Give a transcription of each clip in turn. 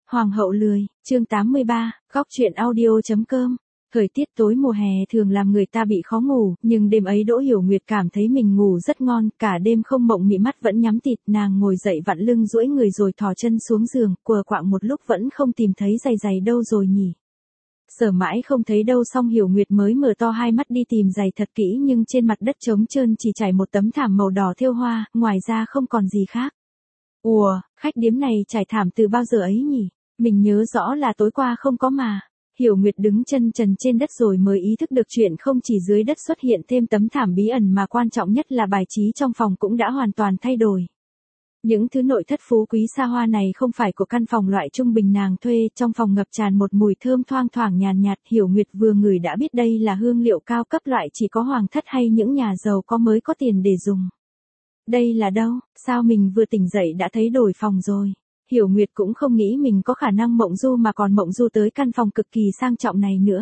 Hoàng hậu lười, chương 83, góc truyện audio.com. Thời tiết tối mùa hè thường làm người ta bị khó ngủ, nhưng đêm ấy Đỗ Hiểu Nguyệt cảm thấy mình ngủ rất ngon, cả đêm không mộng mị mắt vẫn nhắm tịt, nàng ngồi dậy vặn lưng duỗi người rồi thò chân xuống giường, quờ quạng một lúc vẫn không tìm thấy giày giày đâu rồi nhỉ. Sở mãi không thấy đâu xong Hiểu Nguyệt mới mở to hai mắt đi tìm giày thật kỹ nhưng trên mặt đất trống trơn chỉ trải một tấm thảm màu đỏ thêu hoa, ngoài ra không còn gì khác. Ùa, khách điếm này trải thảm từ bao giờ ấy nhỉ? Mình nhớ rõ là tối qua không có mà. Hiểu Nguyệt đứng chân trần trên đất rồi mới ý thức được chuyện không chỉ dưới đất xuất hiện thêm tấm thảm bí ẩn mà quan trọng nhất là bài trí trong phòng cũng đã hoàn toàn thay đổi. Những thứ nội thất phú quý xa hoa này không phải của căn phòng loại trung bình nàng thuê, trong phòng ngập tràn một mùi thơm thoang thoảng nhàn nhạt, Hiểu Nguyệt vừa ngửi đã biết đây là hương liệu cao cấp loại chỉ có hoàng thất hay những nhà giàu có mới có tiền để dùng. Đây là đâu, sao mình vừa tỉnh dậy đã thấy đổi phòng rồi. Hiểu Nguyệt cũng không nghĩ mình có khả năng mộng du mà còn mộng du tới căn phòng cực kỳ sang trọng này nữa.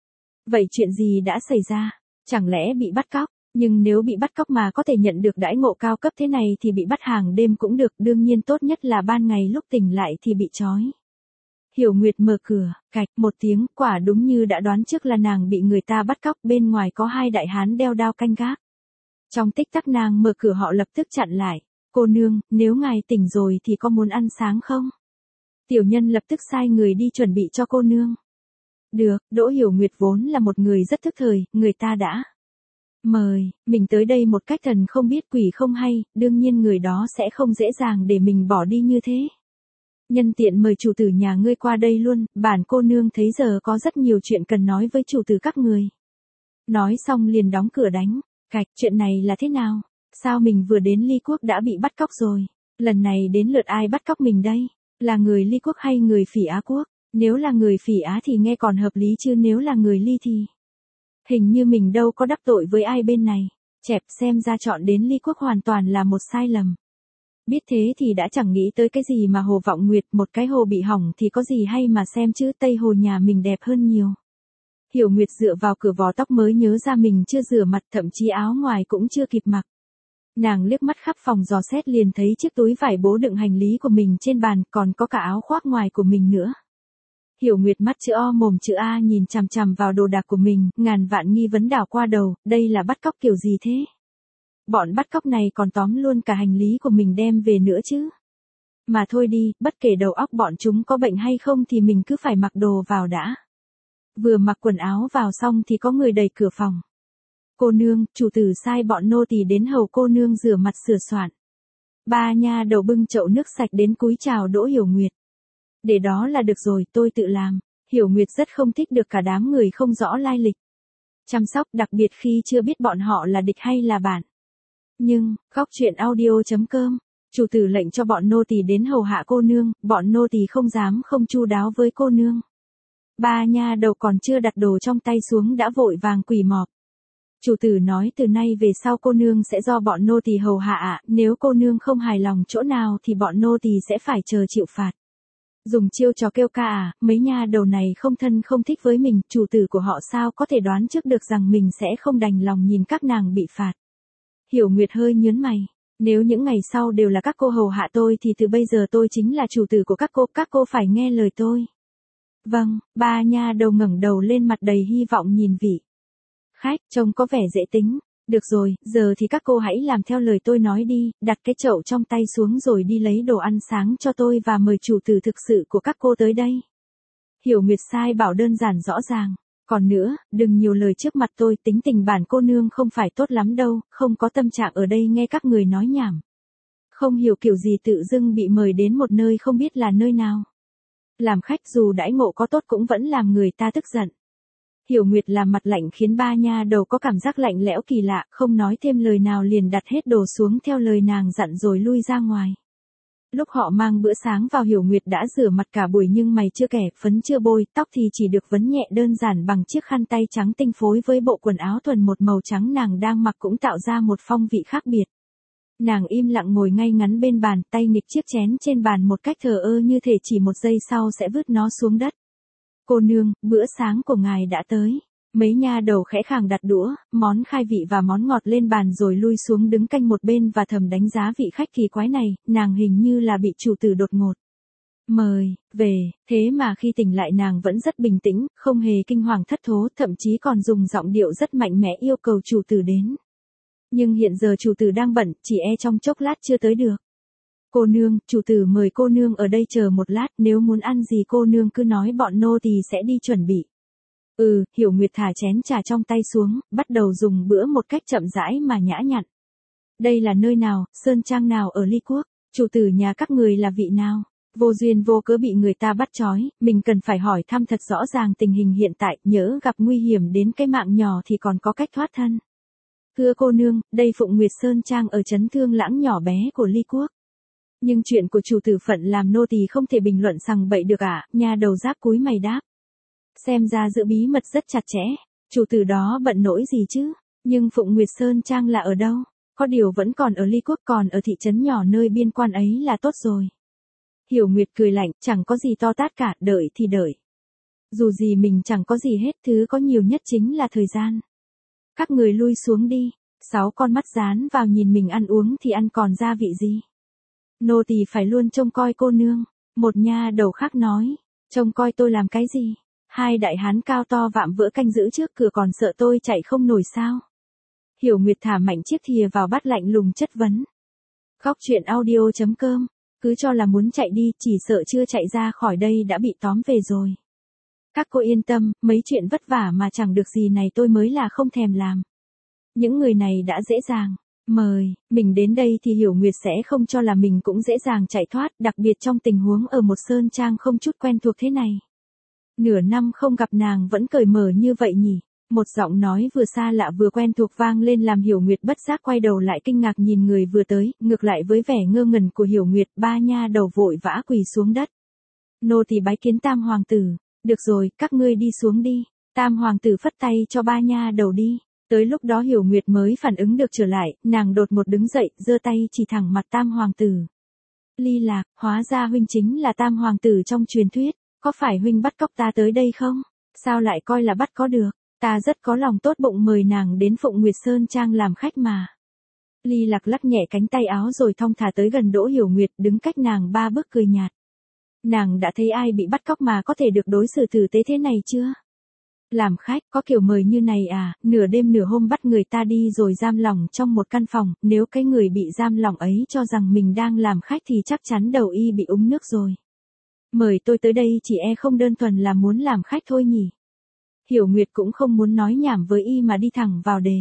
Vậy chuyện gì đã xảy ra? Chẳng lẽ bị bắt cóc? Nhưng nếu bị bắt cóc mà có thể nhận được đãi ngộ cao cấp thế này thì bị bắt hàng đêm cũng được, đương nhiên tốt nhất là ban ngày lúc tỉnh lại thì bị trói. Hiểu Nguyệt mở cửa, cạch một tiếng, quả đúng như đã đoán trước là nàng bị người ta bắt cóc, bên ngoài có hai đại hán đeo đao canh gác. Trong tích tắc nàng mở cửa họ lập tức chặn lại. Cô nương, nếu ngài tỉnh rồi thì có muốn ăn sáng không? Tiểu nhân lập tức sai người đi chuẩn bị cho cô nương. Được, Đỗ Hiểu Nguyệt vốn là một người rất thức thời, người ta đã mời mình tới đây một cách thần không biết quỷ không hay, đương nhiên người đó sẽ không dễ dàng để mình bỏ đi như thế. Nhân tiện mời chủ tử nhà ngươi qua đây luôn, bản cô nương thấy giờ có rất nhiều chuyện cần nói với chủ tử các người. Nói xong liền đóng cửa đánh. Cạch, chuyện này là thế nào? Sao mình vừa đến Ly Quốc đã bị bắt cóc rồi? Lần này đến lượt ai bắt cóc mình đây? Là người Ly Quốc hay người Phỉ Á Quốc? Nếu là người Phỉ Á thì nghe còn hợp lý chứ nếu là người Ly thì... Hình như mình đâu có đắc tội với ai bên này. Chẹp, xem ra chọn đến Ly Quốc hoàn toàn là một sai lầm. Biết thế thì đã chẳng nghĩ tới cái gì mà Hồ Vọng Nguyệt, một cái hồ bị hỏng thì có gì hay mà xem chứ, Tây Hồ nhà mình đẹp hơn nhiều. Hiểu Nguyệt dựa vào cửa vò tóc mới nhớ ra mình chưa rửa mặt, thậm chí áo ngoài cũng chưa kịp mặc. Nàng liếc mắt khắp phòng dò xét liền thấy chiếc túi vải bố đựng hành lý của mình trên bàn, còn có cả áo khoác ngoài của mình nữa. Hiểu Nguyệt mắt chữ O mồm chữ A nhìn chằm chằm vào đồ đạc của mình, ngàn vạn nghi vấn đảo qua đầu, đây là bắt cóc kiểu gì thế? Bọn bắt cóc này còn tóm luôn cả hành lý của mình đem về nữa chứ. Mà thôi đi, bất kể đầu óc bọn chúng có bệnh hay không thì mình cứ phải mặc đồ vào đã. Vừa mặc quần áo vào xong thì có người đẩy cửa phòng. Cô nương, chủ tử sai bọn nô tỳ đến hầu cô nương rửa mặt sửa soạn. Ba nha đầu bưng chậu nước sạch đến cúi chào Đỗ Hiểu Nguyệt. Để đó là được rồi, tôi tự làm. Hiểu Nguyệt rất không thích được cả đám người không rõ lai lịch chăm sóc, đặc biệt khi chưa biết bọn họ là địch hay là bạn. Nhưng, góc truyện audio.com, chủ tử lệnh cho bọn nô tỳ đến hầu hạ cô nương, bọn nô tỳ không dám không chu đáo với cô nương. Ba nha đầu còn chưa đặt đồ trong tay xuống đã vội vàng quỳ mọp. Chủ tử nói từ nay về sau cô nương sẽ do bọn nô tỳ hầu hạ ạ, nếu cô nương không hài lòng chỗ nào thì bọn nô tỳ sẽ phải chờ chịu phạt. Dùng chiêu trò kêu ca à, mấy nha đầu này không thân không thích với mình, chủ tử của họ sao có thể đoán trước được rằng mình sẽ không đành lòng nhìn các nàng bị phạt. Hiểu Nguyệt hơi nhớn mày, nếu những ngày sau đều là các cô hầu hạ tôi thì từ bây giờ tôi chính là chủ tử của các cô phải nghe lời tôi. Vâng, ba nha đầu ngẩng đầu lên mặt đầy hy vọng nhìn vị khách, trông có vẻ dễ tính. Được rồi, giờ thì các cô hãy làm theo lời tôi nói đi, đặt cái chậu trong tay xuống rồi đi lấy đồ ăn sáng cho tôi và mời chủ tử thực sự của các cô tới đây. Hiểu Nguyệt sai bảo đơn giản rõ ràng. Còn nữa, đừng nhiều lời trước mặt tôi, tính tình bản cô nương không phải tốt lắm đâu, không có tâm trạng ở đây nghe các người nói nhảm. Không hiểu kiểu gì tự dưng bị mời đến một nơi không biết là nơi nào. Làm khách dù đãi ngộ có tốt cũng vẫn làm người ta tức giận. Hiểu Nguyệt làm mặt lạnh khiến ba nha đầu có cảm giác lạnh lẽo kỳ lạ, không nói thêm lời nào liền đặt hết đồ xuống theo lời nàng dặn rồi lui ra ngoài. Lúc họ mang bữa sáng vào Hiểu Nguyệt đã rửa mặt cả buổi nhưng mày chưa kẻ, phấn chưa bôi, tóc thì chỉ được vấn nhẹ đơn giản bằng chiếc khăn tay trắng tinh phối với bộ quần áo thuần một màu trắng nàng đang mặc cũng tạo ra một phong vị khác biệt. Nàng im lặng ngồi ngay ngắn bên bàn, tay nghịch chiếc chén trên bàn một cách thờ ơ như thể chỉ một giây sau sẽ vứt nó xuống đất. Cô nương, bữa sáng của ngài đã tới. Mấy nha đầu khẽ khàng đặt đũa, món khai vị và món ngọt lên bàn rồi lui xuống đứng canh một bên và thầm đánh giá vị khách kỳ quái này, nàng hình như là bị chủ tử đột ngột Mời, về, thế mà khi tỉnh lại nàng vẫn rất bình tĩnh, không hề kinh hoàng thất thố, thậm chí còn dùng giọng điệu rất mạnh mẽ yêu cầu chủ tử đến. Nhưng hiện giờ chủ tử đang bận, chỉ e trong chốc lát chưa tới được. Cô nương, chủ tử mời cô nương ở đây chờ một lát, nếu muốn ăn gì cô nương cứ nói bọn nô tỳ sẽ đi chuẩn bị. Hiểu Nguyệt thả chén trà trong tay xuống, bắt đầu dùng bữa một cách chậm rãi mà nhã nhặn. Đây là nơi nào, sơn trang nào ở Ly Quốc, chủ tử nhà các người là vị nào? Vô duyên vô cớ bị người ta bắt trói, mình cần phải hỏi thăm thật rõ ràng tình hình hiện tại, nhỡ gặp nguy hiểm đến cái mạng nhỏ thì còn có cách thoát thân. Thưa cô nương, đây Phụng Nguyệt Sơn Trang ở trấn Thương Lãng nhỏ bé của Ly Quốc. Nhưng chuyện của chủ tử phận làm nô tỳ không thể bình luận sằng bậy được ạ, nha đầu giáp cúi mày đáp. Xem ra giữ bí mật rất chặt chẽ, chủ tử đó bận nỗi gì chứ, nhưng Phụng Nguyệt Sơn Trang là ở đâu? Có điều vẫn còn ở Ly Quốc, còn ở thị trấn nhỏ nơi biên quan ấy là tốt rồi. Hiểu Nguyệt cười lạnh, chẳng có gì to tát cả, đợi thì đợi. Dù gì mình chẳng có gì hết, thứ có nhiều nhất chính là thời gian. Các người lui xuống đi, 6 con mắt dán vào nhìn mình ăn uống thì ăn còn gia vị gì. Nô tỳ phải luôn trông coi cô nương, một nha đầu khác nói, trông coi tôi làm cái gì? 2 đại hán cao to vạm vỡ canh giữ trước cửa còn sợ tôi chạy không nổi sao? Hiểu Nguyệt thả mạnh chiếc thìa vào bát lạnh lùng chất vấn. Góc truyện audio.com, cứ cho là muốn chạy đi, chỉ sợ chưa chạy ra khỏi đây đã bị tóm về rồi. Các cô yên tâm, mấy chuyện vất vả mà chẳng được gì này tôi mới là không thèm làm. Những người này đã dễ dàng. Mời, mình đến đây thì Hiểu Nguyệt sẽ không cho là mình cũng dễ dàng chạy thoát, đặc biệt trong tình huống ở một sơn trang không chút quen thuộc thế này. Nửa năm không gặp nàng vẫn cởi mở như vậy nhỉ? Một giọng nói vừa xa lạ vừa quen thuộc vang lên làm Hiểu Nguyệt bất giác quay đầu lại kinh ngạc nhìn người vừa tới, ngược lại với vẻ ngơ ngẩn của Hiểu Nguyệt, 3 nha đầu vội vã quỳ xuống đất. Nô tỳ bái kiến Tam hoàng tử. Được rồi, các ngươi đi xuống đi. Tam hoàng tử phất tay cho 3 nha đầu đi. Tới lúc đó Hiểu Nguyệt mới phản ứng được trở lại, nàng đột một đứng dậy, giơ tay chỉ thẳng mặt Tam hoàng tử. Ly Lạc, hóa ra huynh chính là Tam hoàng tử trong truyền thuyết, có phải huynh bắt cóc ta tới đây không? Sao lại coi là bắt có được? Ta rất có lòng tốt bụng mời nàng đến Phụng Nguyệt Sơn Trang làm khách mà. Ly Lạc lắc nhẹ cánh tay áo rồi thong thả tới gần Đỗ Hiểu Nguyệt, đứng cách nàng 3 bước cười nhạt. Nàng đã thấy ai bị bắt cóc mà có thể được đối xử tử tế thế này chưa? Làm khách, có kiểu mời như này à, nửa đêm nửa hôm bắt người ta đi rồi giam lỏng trong một căn phòng, nếu cái người bị giam lỏng ấy cho rằng mình đang làm khách thì chắc chắn đầu y bị úng nước rồi. Mời tôi tới đây chỉ e không đơn thuần là muốn làm khách thôi nhỉ. Hiểu Nguyệt cũng không muốn nói nhảm với y mà đi thẳng vào đề.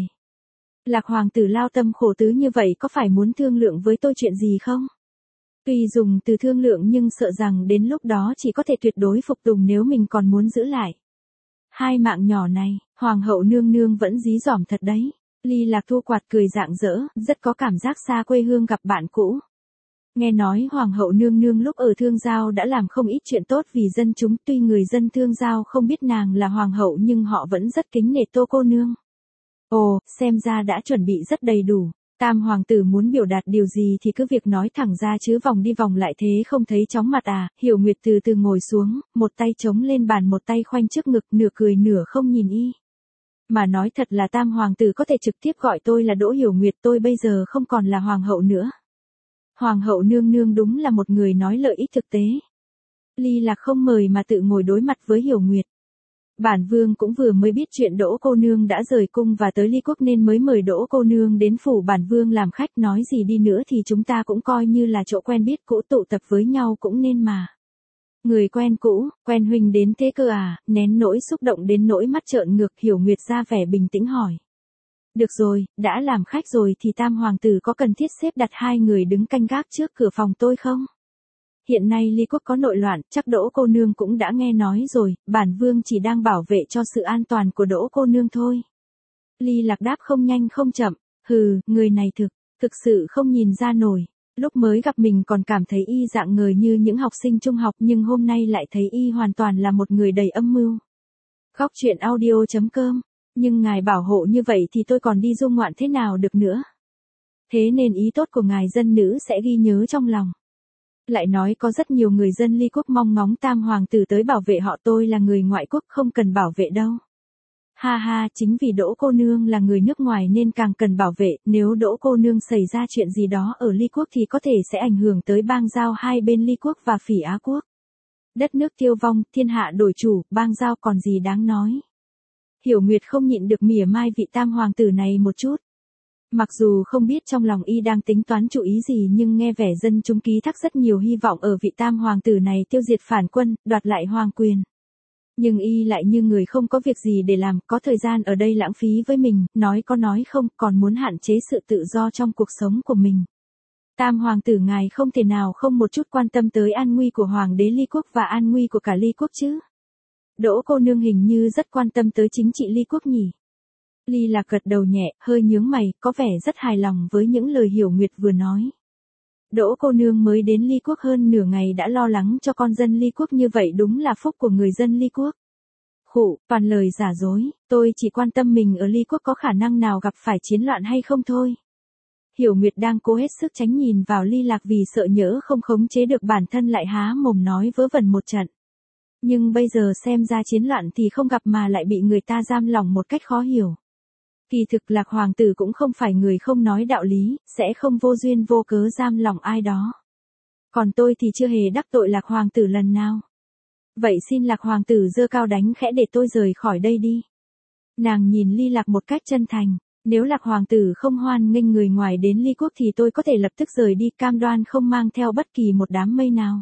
Lạc hoàng tử lao tâm khổ tứ như vậy có phải muốn thương lượng với tôi chuyện gì không? Tuy dùng từ thương lượng nhưng sợ rằng đến lúc đó chỉ có thể tuyệt đối phục tùng nếu mình còn muốn giữ lại. 2 mạng nhỏ này, hoàng hậu nương nương vẫn dí dỏm thật đấy. Ly Lạc thu quạt cười rạng rỡ, rất có cảm giác xa quê hương gặp bạn cũ. Nghe nói hoàng hậu nương nương lúc ở Thương Giao đã làm không ít chuyện tốt vì dân chúng, tuy người dân Thương Giao không biết nàng là hoàng hậu nhưng họ vẫn rất kính nể Tô cô nương. Ồ, xem ra đã chuẩn bị rất đầy đủ. Tam hoàng tử muốn biểu đạt điều gì thì cứ việc nói thẳng ra chứ vòng đi vòng lại thế không thấy chóng mặt à. Hiểu Nguyệt từ từ ngồi xuống, một tay chống lên bàn một tay khoanh trước ngực, nửa cười nửa không nhìn y. Mà nói thật là Tam hoàng tử có thể trực tiếp gọi tôi là Đỗ Hiểu Nguyệt, tôi bây giờ không còn là hoàng hậu nữa. Hoàng hậu nương nương đúng là một người nói lợi ích thực tế. Ly Lạc không mời mà tự ngồi đối mặt với Hiểu Nguyệt. Bản vương cũng vừa mới biết chuyện Đỗ cô nương đã rời cung và tới Ly Quốc nên mới mời Đỗ cô nương đến phủ bản vương làm khách, nói gì đi nữa thì chúng ta cũng coi như là chỗ quen biết cũ, tụ tập với nhau cũng nên mà. Người quen cũ, quen huynh đến thế cơ à? Nén nỗi xúc động đến nỗi mắt trợn ngược, Hiểu Nguyệt ra vẻ bình tĩnh hỏi. Được rồi, đã làm khách rồi thì Tam hoàng tử có cần thiết xếp đặt 2 người đứng canh gác trước cửa phòng tôi không? Hiện nay Ly Quốc có nội loạn, chắc Đỗ cô nương cũng đã nghe nói rồi, bản vương chỉ đang bảo vệ cho sự an toàn của Đỗ cô nương thôi. Ly Lạc đáp không nhanh không chậm, người này thực sự không nhìn ra nổi. Lúc mới gặp mình còn cảm thấy y dạng người như những học sinh trung học nhưng hôm nay lại thấy y hoàn toàn là một người đầy âm mưu. Góc truyện audio.com, nhưng ngài bảo hộ như vậy thì tôi còn đi du ngoạn thế nào được nữa. Thế nên ý tốt của ngài dân nữ sẽ ghi nhớ trong lòng. Lại nói có rất nhiều người dân Ly Quốc mong ngóng Tam hoàng tử tới bảo vệ họ, tôi là người ngoại quốc không cần bảo vệ đâu. Ha ha, chính vì Đỗ cô nương là người nước ngoài nên càng cần bảo vệ, nếu Đỗ cô nương xảy ra chuyện gì đó ở Ly Quốc thì có thể sẽ ảnh hưởng tới bang giao hai bên Ly Quốc và Phỉ Á Quốc. Đất nước tiêu vong, thiên hạ đổi chủ, bang giao còn gì đáng nói. Hiểu Nguyệt không nhịn được mỉa mai vị tam hoàng tử này một chút. Mặc dù không biết trong lòng y đang tính toán chủ ý gì nhưng nghe vẻ dân chúng ký thác rất nhiều hy vọng ở vị tam hoàng tử này tiêu diệt phản quân, đoạt lại hoàng quyền. Nhưng y lại như người không có việc gì để làm, có thời gian ở đây lãng phí với mình, nói có nói không, còn muốn hạn chế sự tự do trong cuộc sống của mình. Tam hoàng tử ngài không thể nào không một chút quan tâm tới an nguy của hoàng đế Ly Quốc và an nguy của cả Ly Quốc chứ. Đỗ cô nương hình như rất quan tâm tới chính trị Ly Quốc nhỉ. Ly Lạc gật đầu nhẹ, hơi nhướng mày, có vẻ rất hài lòng với những lời Hiểu Nguyệt vừa nói. Đỗ cô nương mới đến Ly Quốc hơn nửa ngày đã lo lắng cho con dân Ly Quốc như vậy đúng là phúc của người dân Ly Quốc. Khụ, toàn lời giả dối, tôi chỉ quan tâm mình ở Ly Quốc có khả năng nào gặp phải chiến loạn hay không thôi. Hiểu Nguyệt đang cố hết sức tránh nhìn vào Ly Lạc vì sợ nhỡ không khống chế được bản thân lại há mồm nói vớ vẩn một trận. Nhưng bây giờ xem ra chiến loạn thì không gặp mà lại bị người ta giam lỏng một cách khó hiểu. Kỳ thực Lạc hoàng tử cũng không phải người không nói đạo lý, sẽ không vô duyên vô cớ giam lỏng ai đó. Còn tôi thì chưa hề đắc tội Lạc hoàng tử lần nào. Vậy xin Lạc hoàng tử giơ cao đánh khẽ để tôi rời khỏi đây đi. Nàng nhìn Ly Lạc một cách chân thành. Nếu Lạc hoàng tử không hoan nghênh người ngoài đến Ly Quốc thì tôi có thể lập tức rời đi, cam đoan không mang theo bất kỳ một đám mây nào.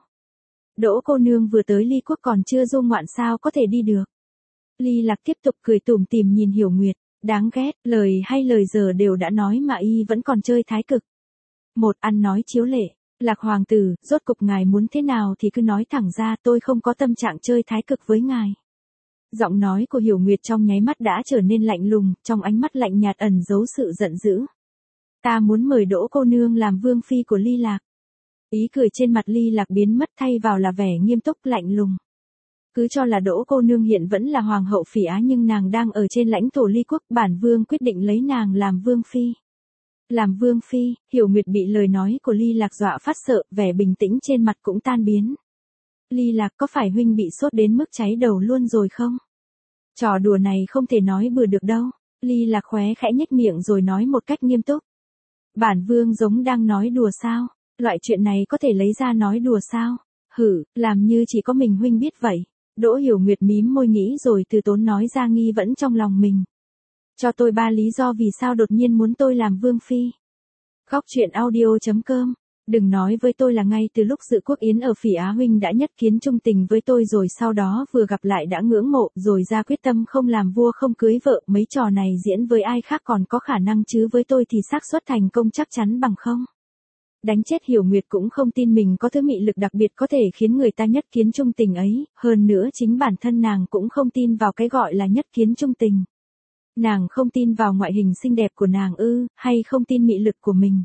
Đỗ cô nương vừa tới Ly Quốc còn chưa du ngoạn sao có thể đi được. Ly Lạc tiếp tục cười tủm tỉm nhìn Hiểu Nguyệt, đáng ghét, lời hay lời giờ đều đã nói mà y vẫn còn chơi thái cực. Một ăn nói chiếu lệ, Lạc hoàng tử, rốt cục ngài muốn thế nào thì cứ nói thẳng ra, tôi không có tâm trạng chơi thái cực với ngài. Giọng nói của Hiểu Nguyệt trong nháy mắt đã trở nên lạnh lùng, trong ánh mắt lạnh nhạt ẩn giấu sự giận dữ. Ta muốn mời Đỗ cô nương làm vương phi của Ly Lạc. Ý cười trên mặt Ly Lạc biến mất thay vào là vẻ nghiêm túc lạnh lùng. Cứ cho là Đỗ cô nương hiện vẫn là hoàng hậu Phỉ Á nhưng nàng đang ở trên lãnh thổ Ly Quốc, bản vương quyết định lấy nàng làm vương phi. Làm vương phi, Hiểu Nguyệt bị lời nói của Ly Lạc dọa phát sợ, vẻ bình tĩnh trên mặt cũng tan biến. Ly Lạc, có phải huynh bị sốt đến mức cháy đầu luôn rồi không? Trò đùa này không thể nói bừa được đâu. Ly Lạc khóe khẽ nhếch miệng rồi nói một cách nghiêm túc. Bản vương giống đang nói đùa sao? Loại chuyện này có thể lấy ra nói đùa sao? Hử, làm như chỉ có mình huynh biết vậy. Đỗ Hiểu Nguyệt mím môi nghĩ rồi từ tốn nói ra nghi vẫn trong lòng mình. Cho tôi 3 lý do vì sao đột nhiên muốn tôi làm vương phi. Góc truyện audio.com. Đừng nói với tôi là ngay từ lúc dự quốc yến ở Phỉ Á huynh đã nhất kiến trung tình với tôi rồi sau đó vừa gặp lại đã ngưỡng mộ rồi ra quyết tâm không làm vua không cưới vợ, mấy trò này diễn với ai khác còn có khả năng chứ với tôi thì xác suất thành công chắc chắn bằng không. Đánh chết Hiểu Nguyệt cũng không tin mình có thứ mị lực đặc biệt có thể khiến người ta nhất kiến trung tình ấy, hơn nữa chính bản thân nàng cũng không tin vào cái gọi là nhất kiến trung tình. Nàng không tin vào ngoại hình xinh đẹp của nàng ư, hay không tin mị lực của mình.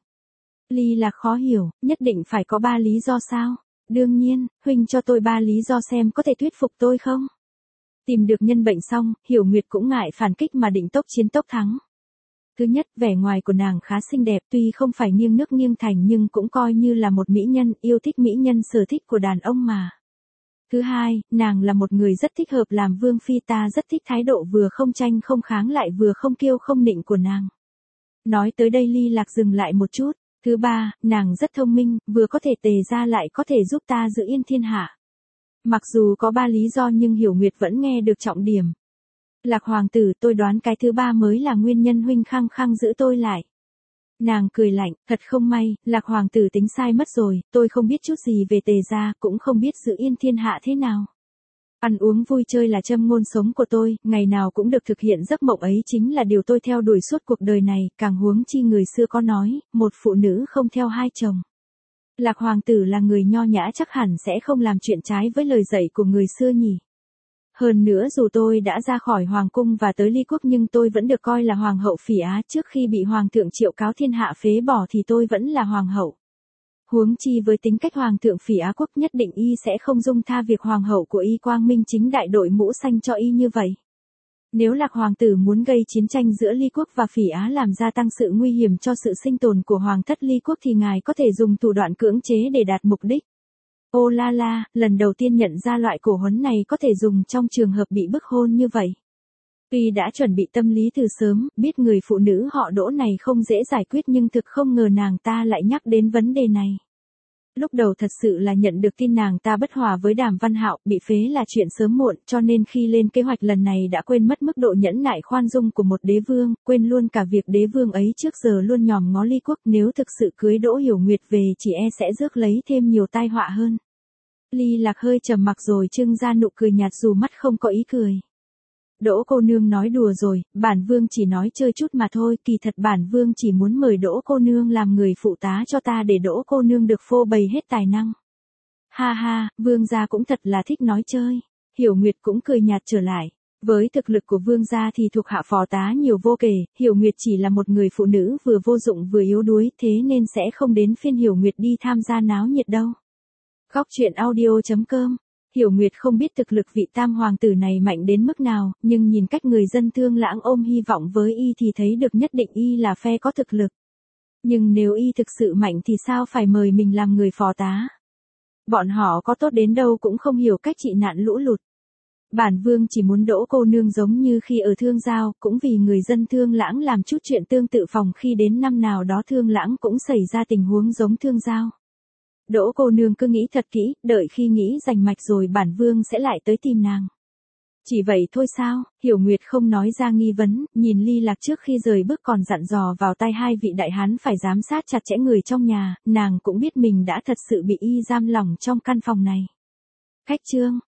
Ly Lạc khó hiểu, nhất định phải có 3 lý do sao? Đương nhiên, huynh cho tôi 3 lý do xem có thể thuyết phục tôi không? Tìm được nhân bệnh xong, Hiểu Nguyệt cũng ngại phản kích mà định tốc chiến tốc thắng. Thứ nhất, vẻ ngoài của nàng khá xinh đẹp, tuy không phải nghiêng nước nghiêng thành nhưng cũng coi như là một mỹ nhân, yêu thích mỹ nhân sở thích của đàn ông mà. Thứ hai, nàng là một người rất thích hợp làm vương phi, ta rất thích thái độ vừa không tranh không kháng lại vừa không kiêu không nịnh của nàng. Nói tới đây Ly Lạc dừng lại một chút. Thứ ba, nàng rất thông minh, vừa có thể tề ra lại có thể giúp ta giữ yên thiên hạ. Mặc dù có 3 lý do nhưng Hiểu Nguyệt vẫn nghe được trọng điểm. Lạc hoàng tử, tôi đoán cái thứ 3 mới là nguyên nhân huynh khăng khăng giữ tôi lại. Nàng cười lạnh, thật không may, Lạc hoàng tử tính sai mất rồi, tôi không biết chút gì về tề gia, cũng không biết giữ yên thiên hạ thế nào. Ăn uống vui chơi là châm ngôn sống của tôi, ngày nào cũng được thực hiện giấc mộng ấy chính là điều tôi theo đuổi suốt cuộc đời này, càng huống chi người xưa có nói, một phụ nữ không theo 2 chồng. Lạc hoàng tử là người nho nhã chắc hẳn sẽ không làm chuyện trái với lời dạy của người xưa nhỉ. Hơn nữa dù tôi đã ra khỏi hoàng cung và tới Ly Quốc nhưng tôi vẫn được coi là hoàng hậu Phỉ Á, trước khi bị hoàng thượng Triệu cáo thiên hạ phế bỏ thì tôi vẫn là hoàng hậu. Huống chi với tính cách hoàng thượng Phỉ Á quốc nhất định y sẽ không dung tha việc hoàng hậu của y quang minh chính đại đội mũ xanh cho y như vậy. Nếu Lạc hoàng tử muốn gây chiến tranh giữa Ly Quốc và Phỉ Á làm gia tăng sự nguy hiểm cho sự sinh tồn của hoàng thất Ly Quốc thì ngài có thể dùng thủ đoạn cưỡng chế để đạt mục đích. Ô la la, lần đầu tiên nhận ra loại cổ huấn này có thể dùng trong trường hợp bị bức hôn như vậy. Tuy đã chuẩn bị tâm lý từ sớm, biết người phụ nữ họ Đỗ này không dễ giải quyết nhưng thực không ngờ nàng ta lại nhắc đến vấn đề này. Lúc đầu thật sự là nhận được tin nàng ta bất hòa với Đàm Văn Hạo, bị phế là chuyện sớm muộn, cho nên khi lên kế hoạch lần này đã quên mất mức độ nhẫn nại khoan dung của một đế vương, quên luôn cả việc đế vương ấy trước giờ luôn nhòm ngó Ly Quốc, nếu thực sự cưới Đỗ Hiểu Nguyệt về chỉ e sẽ rước lấy thêm nhiều tai họa hơn. Ly Lạc hơi trầm mặc rồi trưng ra nụ cười nhạt dù mắt không có ý cười. Đỗ cô nương nói đùa rồi, bản vương chỉ nói chơi chút mà thôi, kỳ thật bản vương chỉ muốn mời Đỗ cô nương làm người phụ tá cho ta để Đỗ cô nương được phô bày hết tài năng. Ha ha, vương gia cũng thật là thích nói chơi. Hiểu Nguyệt cũng cười nhạt trở lại. Với thực lực của vương gia thì thuộc hạ phò tá nhiều vô kể, Hiểu Nguyệt chỉ là một người phụ nữ vừa vô dụng vừa yếu đuối, thế nên sẽ không đến phiên Hiểu Nguyệt đi tham gia náo nhiệt đâu. Góc truyện audio.com. Hiểu Nguyệt không biết thực lực vị tam hoàng tử này mạnh đến mức nào, nhưng nhìn cách người dân Thương Lãng ôm hy vọng với y thì thấy được nhất định y là phe có thực lực. Nhưng nếu y thực sự mạnh thì sao phải mời mình làm người phò tá? Bọn họ có tốt đến đâu cũng không hiểu cách trị nạn lũ lụt. Bản vương chỉ muốn Đỗ cô nương giống như khi ở Thương Giao, cũng vì người dân Thương Lãng làm chút chuyện tương tự phòng khi đến năm nào đó Thương Lãng cũng xảy ra tình huống giống Thương Giao. Đỗ cô nương cứ nghĩ thật kỹ, đợi khi nghĩ rành mạch rồi bản vương sẽ lại tới tìm nàng. Chỉ vậy thôi sao? Hiểu Nguyệt không nói ra nghi vấn, nhìn Ly Lạc trước khi rời bước còn dặn dò vào tai hai vị đại hán phải giám sát chặt chẽ người trong nhà, nàng cũng biết mình đã thật sự bị y giam lỏng trong căn phòng này. Khách chương